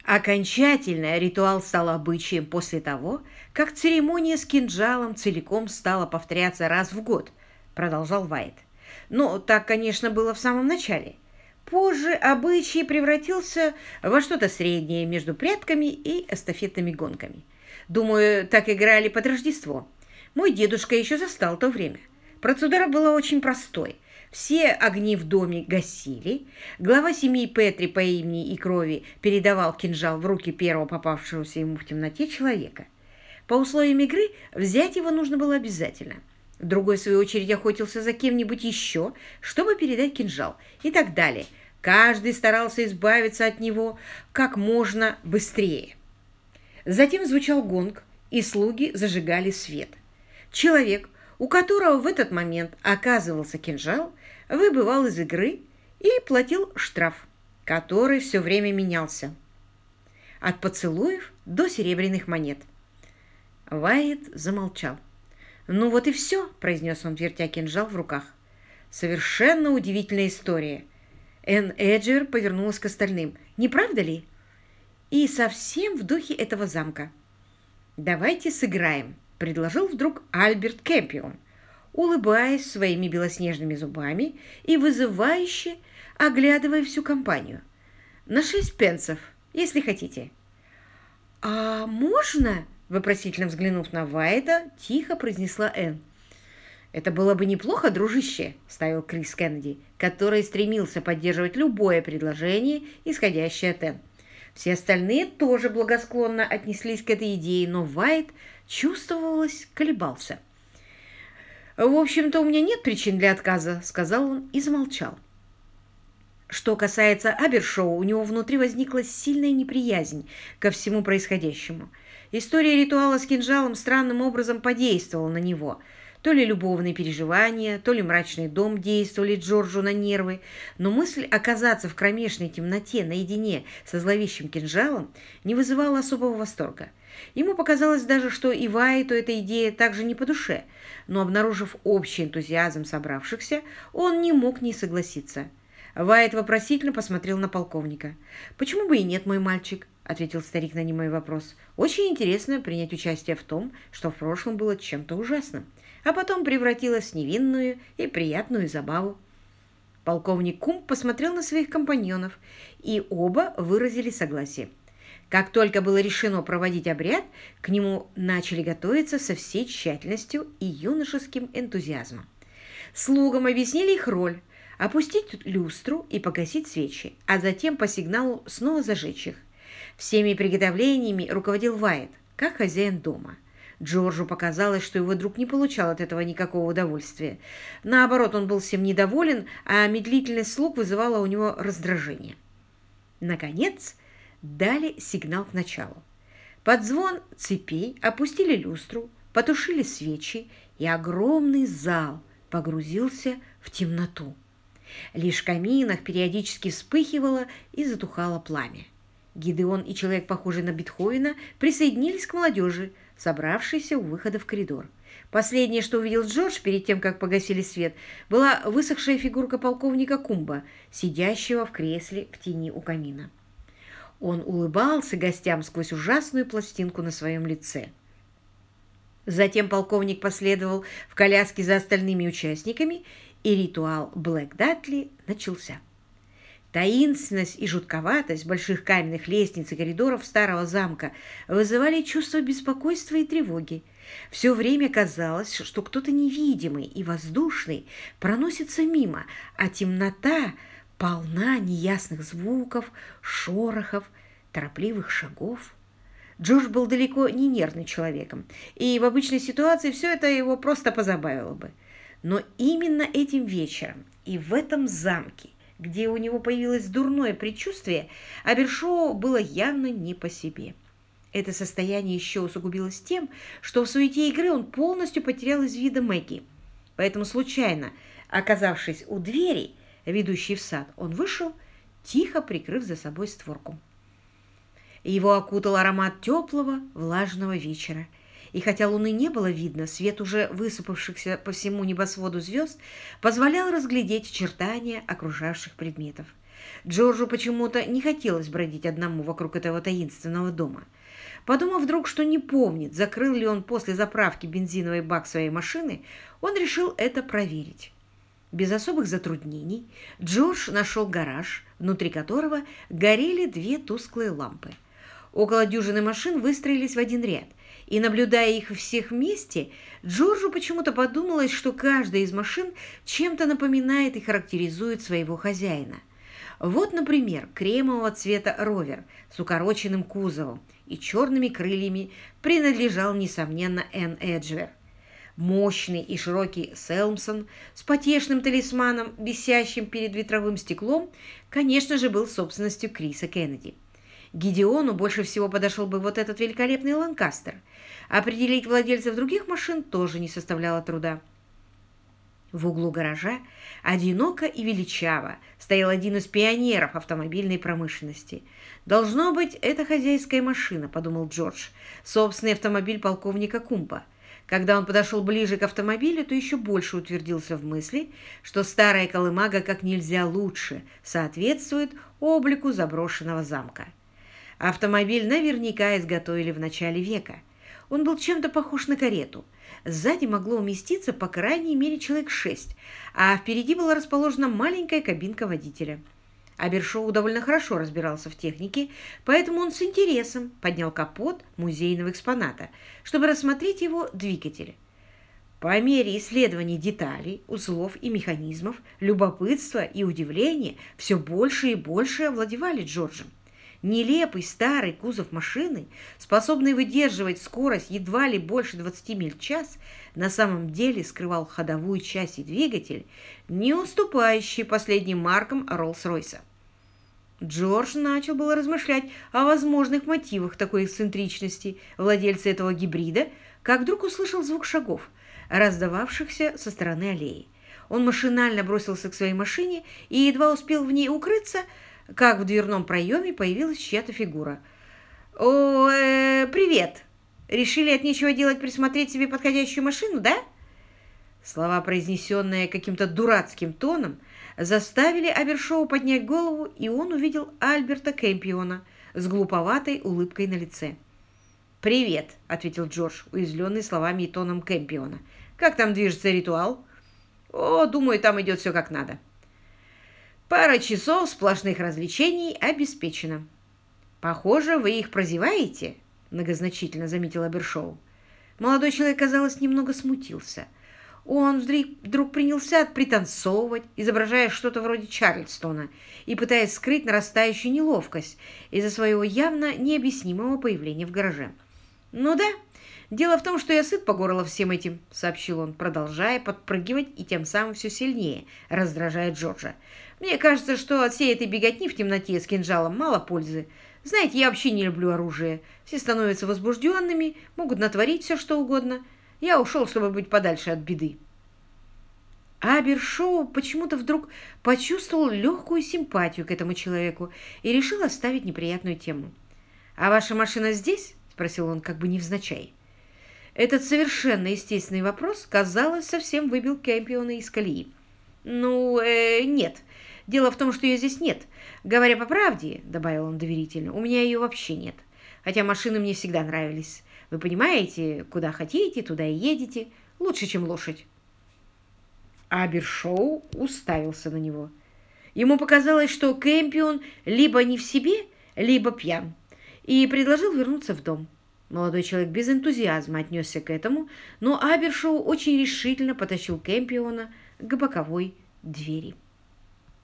Окончательно ритуал стал обычаем после того, как церемония с кинжалом целиком стала повторяться раз в год, продолжал Вайт. Но так, конечно, было в самом начале. Позже обычай превратился во что-то среднее между прятками и эстафетными гонками. Думаю, так играли под Рождество. Мой дедушка еще застал то время. Процедура была очень простой. Все огни в доме гасили. Глава семьи Петри по имени и крови передавал кинжал в руки первого попавшегося ему в темноте человека. По условиям игры взять его нужно было обязательно. Другой, в свою очередь, охотился за кем-нибудь еще, чтобы передать кинжал, и так далее. Каждый старался избавиться от него как можно быстрее. Затем звучал гонг, и слуги зажигали свет. Человек, у которого в этот момент оказывался кинжал, выбывал из игры и платил штраф, который все время менялся. От поцелуев до серебряных монет. Вайт замолчал. «Ну вот и все», — произнес он, вертя кинжал в руках. «Совершенно удивительная история». Энн Эджер повернулась к остальным. «Не правда ли?» «И совсем в духе этого замка». «Давайте сыграем», — предложил вдруг Альберт Кэмпион, улыбаясь своими белоснежными зубами и вызывающе оглядывая всю компанию. «На 6 пенсов, если хотите». «А можно?» — вопросительно взглянув на Вайта, тихо произнесла Энн. «Это было бы неплохо, дружище», — ставил Крис Кеннеди, который стремился поддерживать любое предложение, исходящее от Энн. Все остальные тоже благосклонно отнеслись к этой идее, но Вайт, чувствовалось, колебался. «В общем-то, у меня нет причин для отказа», — сказал он и замолчал. Что касается Абершоу, у него внутри возникла сильная неприязнь ко всему происходящему. История ритуала с кинжалом странным образом подействовала на него. То ли любовные переживания, то ли мрачный дом действовали Джорджу на нервы, но мысль оказаться в кромешной темноте наедине со зловещим кинжалом не вызывала особого восторга. Ему показалось даже, что и Вайту эта идея также не по душе, но, обнаружив общий энтузиазм собравшихся, он не мог не согласиться. Вайт вопросительно посмотрел на полковника. «Почему бы и нет, мой мальчик?» — ответил старик на немой вопрос. «Очень интересно принять участие в том, что в прошлом было чем-то ужасным, а потом превратилось в невинную и приятную забаву». Полковник Кумб посмотрел на своих компаньонов, и оба выразили согласие. Как только было решено проводить обряд, к нему начали готовиться со всей тщательностью и юношеским энтузиазмом. Слугам объяснили их роль – опустить люстру и погасить свечи, а затем по сигналу снова зажечь их. Всеми приготовлениями руководил Вайт, как хозяин дома. Джорджу показалось, что его друг не получал от этого никакого удовольствия. Наоборот, он был всем недоволен, а медлительность слуг вызывала у него раздражение. Наконец, дали сигнал к началу. Под звон цепей опустили люстру, потушили свечи, и огромный зал погрузился в темноту. Лишь в каминах периодически вспыхивало и затухало пламя. Гидеон и человек, похожий на Бетховена, присоединились к молодежи, собравшейся у выхода в коридор. Последнее, что увидел Джордж перед тем, как погасили свет, была высохшая фигурка полковника Кумба, сидящего в кресле в тени у камина. Он улыбался гостям сквозь ужасную пластинку на своем лице. Затем полковник последовал в коляске за остальными участниками, и ритуал Блэк Датли начался. Таинственность и жутковатость больших каменных лестниц и коридоров старого замка вызывали чувство беспокойства и тревоги. Все время казалось, что кто-то невидимый и воздушный проносится мимо, а темнота полна неясных звуков, шорохов, торопливых шагов. Джордж был далеко не нервным человеком, и в обычной ситуации все это его просто позабавило бы. Но именно этим вечером и в этом замке, где у него появилось дурное предчувствие, Абершоу было явно не по себе. Это состояние еще усугубилось тем, что в суете игры он полностью потерял из вида Мэгги. Поэтому, случайно оказавшись у двери, ведущей в сад, он вышел, тихо прикрыв за собой створку. Его окутал аромат теплого, влажного вечера. И хотя луны не было видно, свет уже высыпавшихся по всему небосводу звезд позволял разглядеть очертания окружавших предметов. Джорджу почему-то не хотелось бродить одному вокруг этого таинственного дома. Подумав вдруг, что не помнит, закрыл ли он после заправки бензиновый бак своей машины, он решил это проверить. Без особых затруднений Джордж нашел гараж, внутри которого горели две тусклые лампы. Около дюжины машин выстроились в один ряд, и, наблюдая их всех вместе, Джорджу почему-то подумалось, что каждая из машин чем-то напоминает и характеризует своего хозяина. Вот, например, кремового цвета ровер с укороченным кузовом и черными крыльями принадлежал, несомненно, Энн Эджвер. Мощный и широкий Селмсон с потешным талисманом, висящим перед ветровым стеклом, конечно же, был собственностью Криса Кеннеди. Гидеону больше всего подошел бы вот этот великолепный Ланкастер. Определить владельцев других машин тоже не составляло труда. В углу гаража одиноко и величаво стоял один из пионеров автомобильной промышленности. «Должно быть, это хозяйская машина», — подумал Джордж, собственный автомобиль полковника Кумпа. Когда он подошел ближе к автомобилю, то еще больше утвердился в мысли, что старая колымага как нельзя лучше соответствует облику заброшенного замка. Автомобиль наверняка изготовили в начале века. Он был чем-то похож на карету. Сзади могло уместиться по крайней мере человек 6, а впереди была расположена маленькая кабинка водителя. Абершоу довольно хорошо разбирался в технике, поэтому он с интересом поднял капот музейного экспоната, чтобы рассмотреть его двигатель. По мере исследования деталей, узлов и механизмов, любопытство и удивление все больше и больше овладевали Джорджем. Нелепый старый кузов машины, способный выдерживать скорость едва ли больше 20 миль в час, на самом деле скрывал ходовую часть и двигатель, не уступающие последним маркам Роллс-Ройса. Джордж начал было размышлять о возможных мотивах такой эксцентричности владельца этого гибрида, как вдруг услышал звук шагов, раздававшихся со стороны аллеи. Он машинально бросился к своей машине и едва успел в ней укрыться, как в дверном проеме появилась чья-то фигура. Привет! Решили от нечего делать присмотреть себе подходящую машину, да?» Слова, произнесенные каким-то дурацким тоном, заставили Абершоу поднять голову, и он увидел Альберта Кэмпиона с глуповатой улыбкой на лице. «Привет!» — ответил Джордж, уязвленный словами и тоном Кэмпиона. «Как там движется ритуал?» «О, думаю, там идет все как надо. Пара часов сплошных развлечений обеспечена». «Похоже, вы их прозеваете», — многозначительно заметил Абершоу. Молодой человек, казалось, немного смутился. Он вдруг принялся пританцовывать, изображая что-то вроде Чарльстона и пытаясь скрыть нарастающую неловкость из-за своего явно необъяснимого появления в гараже. «Ну да, дело в том, что я сыт по горло всем этим», — сообщил он, продолжая подпрыгивать и тем самым все сильнее раздражая Джорджа. «Мне кажется, что от всей этой беготни в темноте с кинжалом мало пользы. Знаете, я вообще не люблю оружие. Все становятся возбужденными, могут натворить все, что угодно. Я ушел, чтобы быть подальше от беды». Абершоу почему-то вдруг почувствовал легкую симпатию к этому человеку и решил оставить неприятную тему. «А ваша машина здесь?» — спросил он, как бы невзначай. Этот совершенно естественный вопрос, казалось, совсем выбил Кэмпиона из колеи. Нет. Дело в том, что ее здесь нет. Говоря по правде, — добавил он доверительно, — у меня ее вообще нет. Хотя машины мне всегда нравились. Вы понимаете, куда хотите, туда и едете. Лучше, чем лошадь». Абершоу уставился на него. Ему показалось, что Кэмпион либо не в себе, либо пьян, и предложил вернуться в дом. Молодой человек без энтузиазма отнесся к этому, но Абершоу очень решительно потащил Кэмпиона к боковой двери.